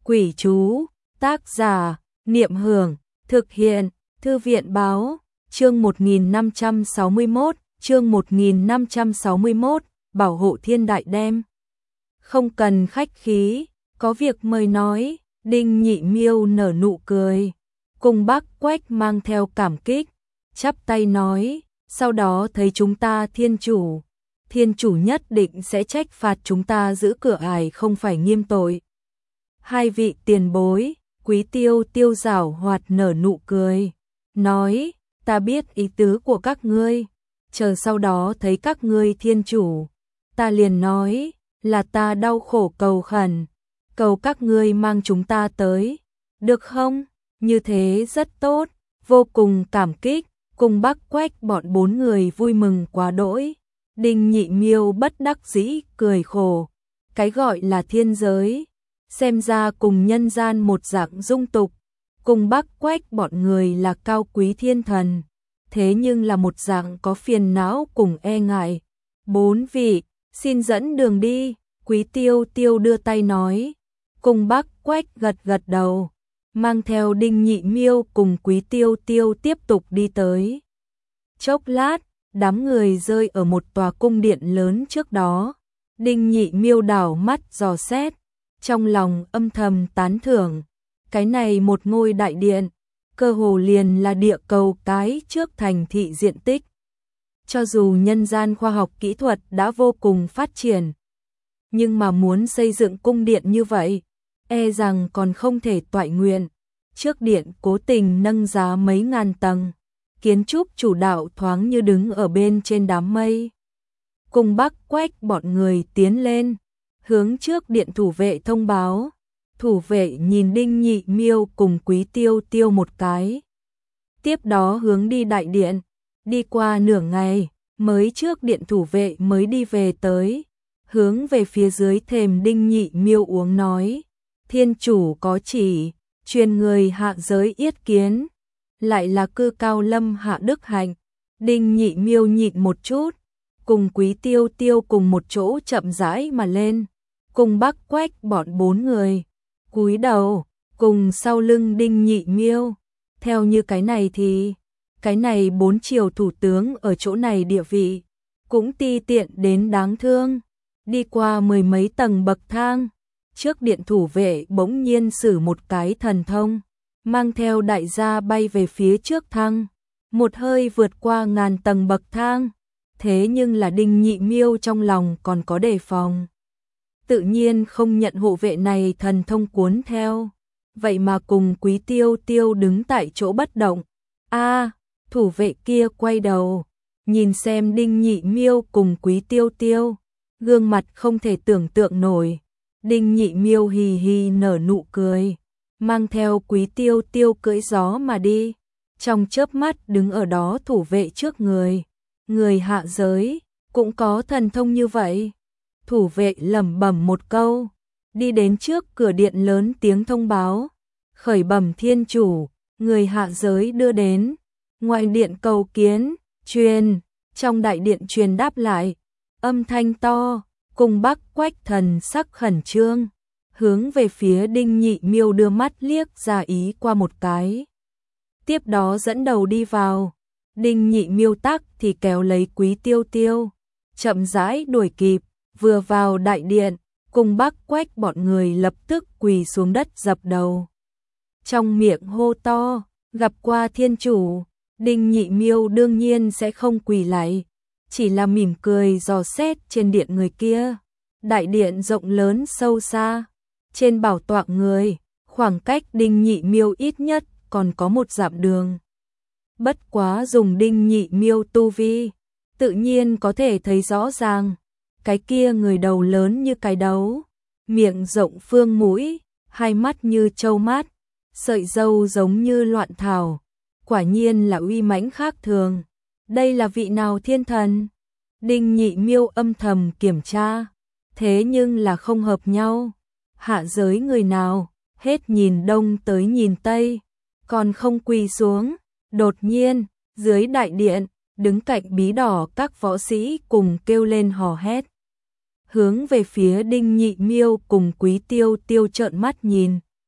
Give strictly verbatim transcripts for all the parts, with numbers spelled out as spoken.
Quỷ chú, tác giả, Niệm Hưởng, thực hiện, Thư viện báo, chương một nghìn năm trăm sáu mươi mốt, chương một nghìn năm trăm sáu mươi mốt, bảo hộ thiên đại đem. Không cần khách khí, có việc mời nói, Đinh Nhị Miêu nở nụ cười. Cùng Bác Quách mang theo cảm kích, chắp tay nói, sau đó thấy chúng ta thiên chủ. Thiên chủ nhất định sẽ trách phạt chúng ta giữ cửa ải không phải nghiêm tội. Hai vị tiền bối, Quý Tiêu Tiêu giảo hoạt nở nụ cười, nói, ta biết ý tứ của các ngươi, chờ sau đó thấy các ngươi thiên chủ, ta liền nói, là ta đau khổ cầu khẩn, cầu các ngươi mang chúng ta tới, được không? Như thế rất tốt, vô cùng cảm kích, cùng Bác Quách bọn bốn người vui mừng quá đỗi. Đinh Nhị Miêu bất đắc dĩ cười khổ, cái gọi là thiên giới, xem ra cùng nhân gian một dạng dung tục, cùng Bác Quách bọn người là cao quý thiên thần, thế nhưng là một dạng có phiền não cùng e ngại. Bốn vị, xin dẫn đường đi, Quý Tiêu Tiêu đưa tay nói, cùng Bác Quách gật gật đầu, mang theo Đinh Nhị Miêu cùng Quý Tiêu Tiêu tiếp tục đi tới. Chốc lát, đám người rơi ở một tòa cung điện lớn trước đó, Đinh Nhị Miêu đảo mắt dò xét, trong lòng âm thầm tán thưởng, cái này một ngôi đại điện, cơ hồ liền là địa cầu cái trước thành thị diện tích. Cho dù nhân gian khoa học kỹ thuật đã vô cùng phát triển, nhưng mà muốn xây dựng cung điện như vậy, e rằng còn không thể toại nguyện. Trước điện cố tình nâng giá mấy ngàn tầng, kiến trúc chủ đạo thoáng như đứng ở bên trên đám mây. Cùng Bác Quách bọn người tiến lên, hướng trước điện thủ vệ thông báo. Thủ vệ nhìn Đinh Nhị Miêu cùng Quý Tiêu Tiêu một cái, tiếp đó hướng đi đại điện. Đi qua nửa ngày, mới trước điện thủ vệ mới đi về tới, hướng về phía dưới thềm Đinh Nhị Miêu uống nói, thiên chủ có chỉ, truyền người hạ giới yết kiến, lại là cư cao lâm hạ đức hạnh. Đinh Nhị Miêu nhịn một chút, cùng Quý Tiêu Tiêu cùng một chỗ chậm rãi mà lên, cùng Bác Quách bọn bốn người cúi đầu, cùng sau lưng Đinh Nhị Miêu. Theo như cái này thì, cái này bốn triều thủ tướng ở chỗ này địa vị, cũng ti tiện đến đáng thương. Đi qua mười mấy tầng bậc thang, trước điện thủ vệ bỗng nhiên sử một cái thần thông, mang theo đại gia bay về phía trước thang, một hơi vượt qua ngàn tầng bậc thang. Thế nhưng là Đinh Nhị Miêu trong lòng còn có đề phòng, tự nhiên không nhận hộ vệ này thần thông cuốn theo, vậy mà cùng Quý Tiêu Tiêu đứng tại chỗ bất động. A, thủ vệ kia quay đầu, nhìn xem Đinh Nhị Miêu cùng Quý Tiêu Tiêu, gương mặt không thể tưởng tượng nổi. Đinh Nhị Miêu hì hì nở nụ cười, mang theo Quý Tiêu Tiêu cưỡi gió mà đi, trong chớp mắt đứng ở đó thủ vệ trước người. Người hạ giới cũng có thần thông như vậy. Thủ vệ lẩm bẩm một câu, đi đến trước cửa điện lớn tiếng thông báo, khởi bẩm thiên chủ, người hạ giới đưa đến. Ngoài điện cầu kiến, truyền, trong đại điện truyền đáp lại, âm thanh to, cùng Bác Quách thần sắc khẩn trương, hướng về phía Đinh Nhị Miêu đưa mắt liếc ra ý qua một cái. Tiếp đó dẫn đầu đi vào, Đinh Nhị Miêu tắc thì kéo lấy Quý Tiêu Tiêu, chậm rãi đuổi kịp, vừa vào đại điện, cùng Bác Quách bọn người lập tức quỳ xuống đất dập đầu. Trong miệng hô to, gặp qua thiên chủ. Đinh Nhị Miêu đương nhiên sẽ không quỳ lại, chỉ là mỉm cười dò xét trên điện người kia. Đại điện rộng lớn sâu xa, trên bảo tọa người, khoảng cách Đinh Nhị Miêu ít nhất còn có một dặm đường. Bất quá dùng Đinh Nhị Miêu tu vi, tự nhiên có thể thấy rõ ràng, cái kia người đầu lớn như cái đấu, miệng rộng phương mũi, hai mắt như trâu mát, sợi râu giống như loạn thảo, quả nhiên là uy mãnh khác thường. Đây là vị nào thiên thần? Đinh Nhị Miêu âm thầm kiểm tra, thế nhưng là không hợp nhau. Hạ giới người nào, hết nhìn đông tới nhìn tây, còn không quỳ xuống. Đột nhiên, dưới đại điện, đứng cạnh bí đỏ các võ sĩ cùng kêu lên hò hét, hướng về phía Đinh Nhị Miêu cùng Quý Tiêu Tiêu trợn mắt nhìn,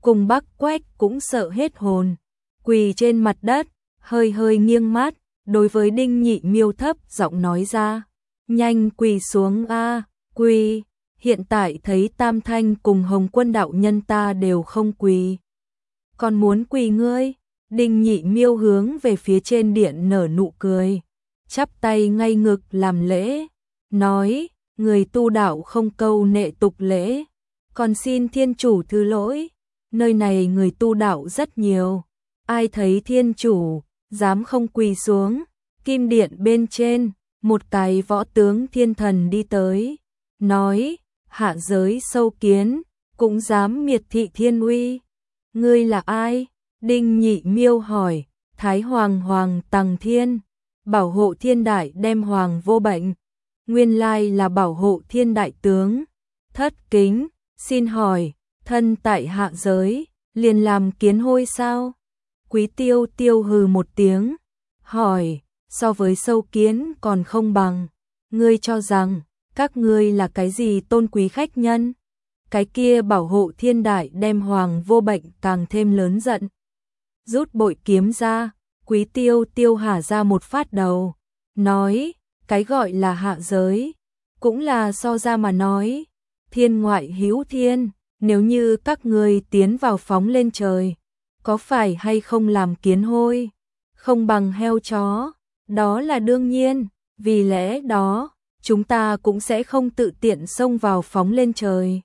cùng Bắc Quách cũng sợ hết hồn, quỳ trên mặt đất, hơi hơi nghiêng mắt, đối với Đinh Nhị Miêu thấp giọng nói ra, nhanh quỳ xuống a, quỳ, hiện tại thấy Tam Thanh cùng Hồng Quân đạo nhân ta đều không quỳ. Còn muốn quỳ ngươi? Đinh Nhị Miêu hướng về phía trên điện nở nụ cười, chắp tay ngay ngực làm lễ, nói, người tu đạo không câu nệ tục lễ, còn xin thiên chủ thứ lỗi, nơi này người tu đạo rất nhiều, ai thấy thiên chủ, dám không quỳ xuống. Kim điện bên trên, một cái võ tướng thiên thần đi tới, nói, hạ giới sâu kiến, cũng dám miệt thị thiên uy. Ngươi là ai? Đinh Nhị Miêu hỏi, Thái Hoàng Hoàng Tằng Thiên, bảo hộ thiên đại đem hoàng vô bệnh, nguyên lai là bảo hộ thiên đại tướng, thất kính, xin hỏi, thân tại hạ giới, liền làm kiến hôi sao? Quý Tiêu Tiêu hừ một tiếng, hỏi, so với sâu kiến còn không bằng, ngươi cho rằng, các ngươi là cái gì tôn quý khách nhân? Cái kia bảo hộ thiên đại đem hoàng vô bệnh càng thêm lớn giận. Rút bội kiếm ra, Quý Tiêu Tiêu hả ra một phát đầu, nói, cái gọi là hạ giới, cũng là so ra mà nói, thiên ngoại hữu thiên, nếu như các ngươi tiến vào phóng lên trời, có phải hay không làm kiến hôi, không bằng heo chó, đó là đương nhiên, vì lẽ đó, chúng ta cũng sẽ không tự tiện xông vào phóng lên trời.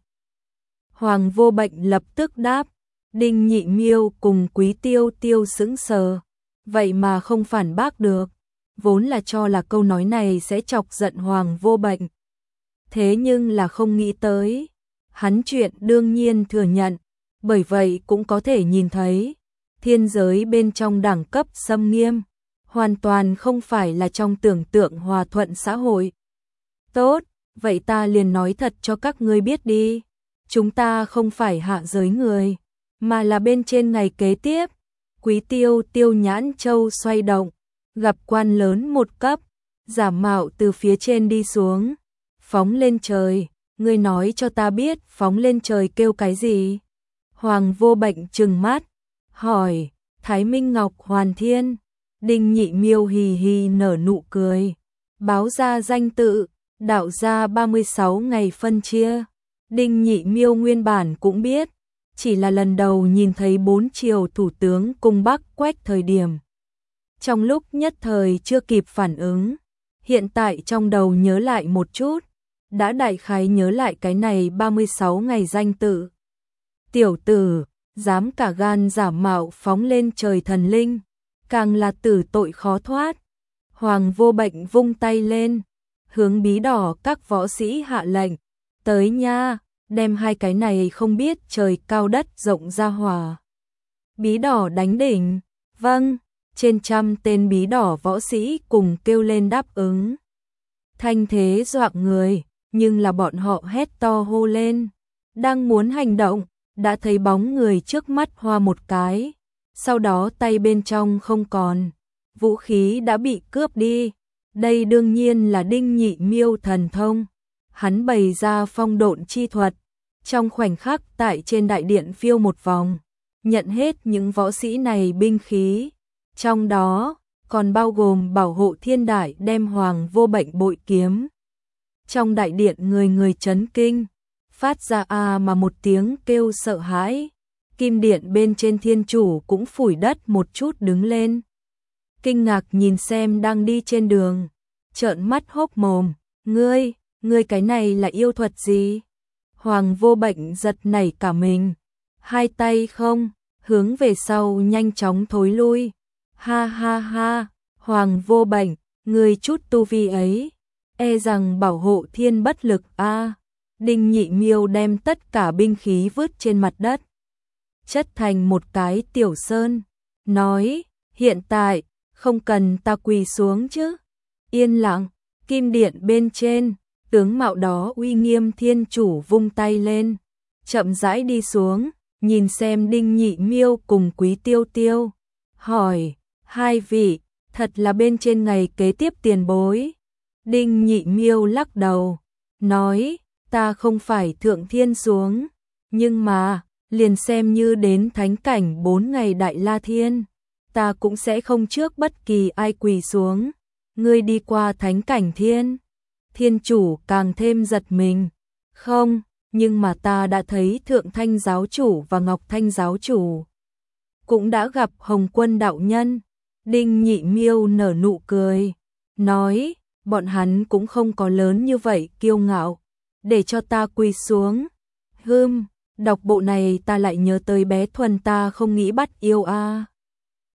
Hoàng vô bệnh lập tức đáp, Đinh Nhị Miêu cùng Quý Tiêu Tiêu sững sờ, vậy mà không phản bác được, vốn là cho là câu nói này sẽ chọc giận Hoàng vô bệnh. Thế nhưng là không nghĩ tới, hắn chuyện đương nhiên thừa nhận, bởi vậy cũng có thể nhìn thấy, thiên giới bên trong đẳng cấp xâm nghiêm, hoàn toàn không phải là trong tưởng tượng hòa thuận xã hội. Tốt, vậy ta liền nói thật cho các ngươi biết đi, chúng ta không phải hạ giới người, mà là bên trên ngày kế tiếp. Quý Tiêu Tiêu nhãn châu xoay động, gặp quan lớn một cấp, giả mạo từ phía trên đi xuống, phóng lên trời, ngươi nói cho ta biết phóng lên trời kêu cái gì? Hoàng vô bệnh trừng mắt, hỏi, Thái Minh Ngọc Hoàn Thiên. Đinh Nhị Miêu hì hì nở nụ cười, báo ra danh tự, đạo ra ba mươi sáu ngày phân chia. Đinh Nhị Miêu nguyên bản cũng biết, chỉ là lần đầu nhìn thấy bốn triều thủ tướng cùng Bắc Quách thời điểm. Trong lúc nhất thời chưa kịp phản ứng, hiện tại trong đầu nhớ lại một chút, đã đại khái nhớ lại cái này ba mươi sáu ngày danh tự. Tiểu tử, dám cả gan giả mạo phóng lên trời thần linh, càng là tử tội khó thoát. Hoàng vô bệnh vung tay lên, hướng bí đỏ các võ sĩ hạ lệnh, tới nha, đem hai cái này không biết trời cao đất rộng ra hòa. Bí đỏ đánh đỉnh, vâng, trên trăm tên bí đỏ võ sĩ cùng kêu lên đáp ứng. Thanh thế dọa người, nhưng là bọn họ hét to hô lên, đang muốn hành động, đã thấy bóng người trước mắt hoa một cái, sau đó tay bên trong không còn, vũ khí đã bị cướp đi. Đây đương nhiên là Đinh Nhị Miêu thần thông, hắn bày ra phong độn chi thuật, trong khoảnh khắc tại trên đại điện phiêu một vòng, nhận hết những võ sĩ này binh khí, trong đó còn bao gồm bảo hộ thiên đại đem hoàng vô bệnh bội kiếm. Trong đại điện người người chấn kinh, phát ra a mà một tiếng kêu sợ hãi, kim điện bên trên thiên chủ cũng phủi đất một chút đứng lên. Kinh ngạc nhìn xem đang đi trên đường, trợn mắt hốc mồm, ngươi, ngươi cái này là yêu thuật gì? Hoàng vô bệnh giật nảy cả mình, hai tay không, hướng về sau nhanh chóng thối lui. Ha ha ha, Hoàng vô bệnh, ngươi chút tu vi ấy, e rằng bảo hộ thiên bất lực a. À. Đinh Nhị Miêu đem tất cả binh khí vứt trên mặt đất, chất thành một cái tiểu sơn, nói, hiện tại, không cần ta quỳ xuống chứ. Yên lặng, kim điện bên trên, tướng mạo đó uy nghiêm thiên chủ vung tay lên, chậm rãi đi xuống, nhìn xem Đinh Nhị Miêu cùng Quý Tiêu Tiêu, hỏi, hai vị, thật là bên trên ngày kế tiếp tiền bối? Đinh Nhị Miêu lắc đầu, nói, ta không phải thượng thiên xuống, nhưng mà, liền xem như đến thánh cảnh bốn ngày Đại La Thiên, ta cũng sẽ không trước bất kỳ ai quỳ xuống. Ngươi đi qua thánh cảnh thiên, thiên chủ càng thêm giật mình. Không, nhưng mà ta đã thấy Thượng Thanh giáo chủ và Ngọc Thanh giáo chủ, cũng đã gặp Hồng Quân đạo nhân. Đinh Nhị Miêu nở nụ cười, nói, bọn hắn cũng không có lớn như vậy kiêu ngạo, để cho ta quỳ xuống. Hừm, đọc bộ này ta lại nhớ tới bé Thuần ta không nghĩ bắt yêu a. À.